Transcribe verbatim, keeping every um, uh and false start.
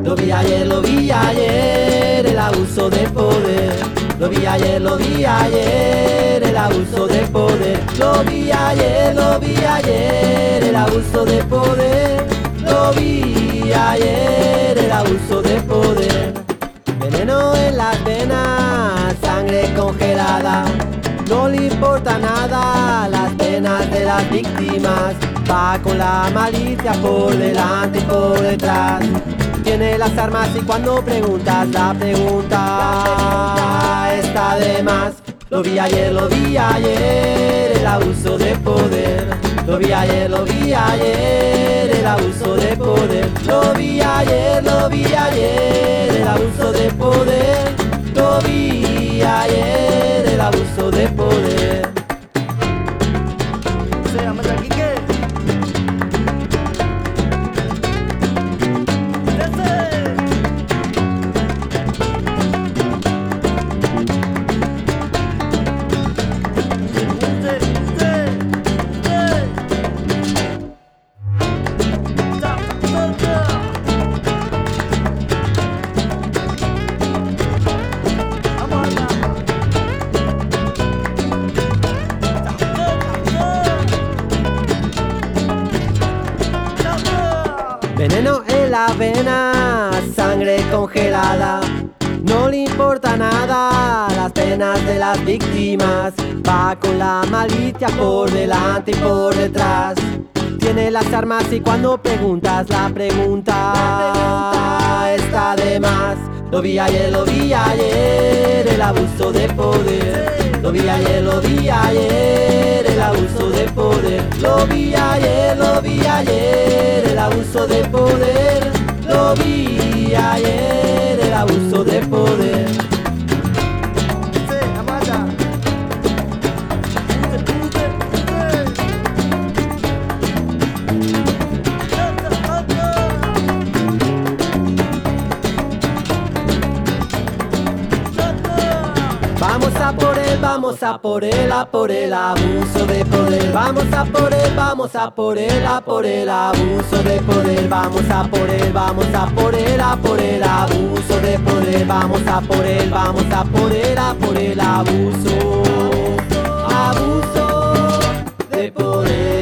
Lo vi ayer, lo vi ayer, el abuso de poder. Lo vi ayer, lo vi ayer, el abuso de poder. Lo vi ayer, lo vi ayer, el abuso de poder. Lo vi ayer, el abuso de poder. Veneno en las venas, sangre congelada. No le importa nada las penas de las víctimas. Va con la malicia por delante y por detrás. Tiene las armas y cuando preguntas la pregunta está de más. Lo vi ayer, lo vi ayer, el abuso de poder. Lo vi ayer, lo vi ayer, el abuso de poder. Lo vi ayer, lo vi ayer, el abuso de poder. Lo vi ayer, el abuso de poder. Se llama Taquique. Veneno en la vena, sangre congelada. No le importa nada las penas de las víctimas. Va con la malicia por delante y por detrás. Tiene las armas y cuando preguntas la pregunta está de más. Lo vi ayer, lo vi ayer, el abuso de poder. Lo vi ayer, lo vi ayer, el abuso de poder. Lo vi ayer, lo vi ayer, el abuso de poder. Lo vi ayer, el abuso de poder. Vamos a por él, vamos a por él, a por el abuso de poder. Vamos a por él, vamos a por él, a por el abuso de poder. Vamos a por él, vamos a por él, a por el abuso de poder. Vamos a por él, vamos a por él, a por el abuso, abuso de poder.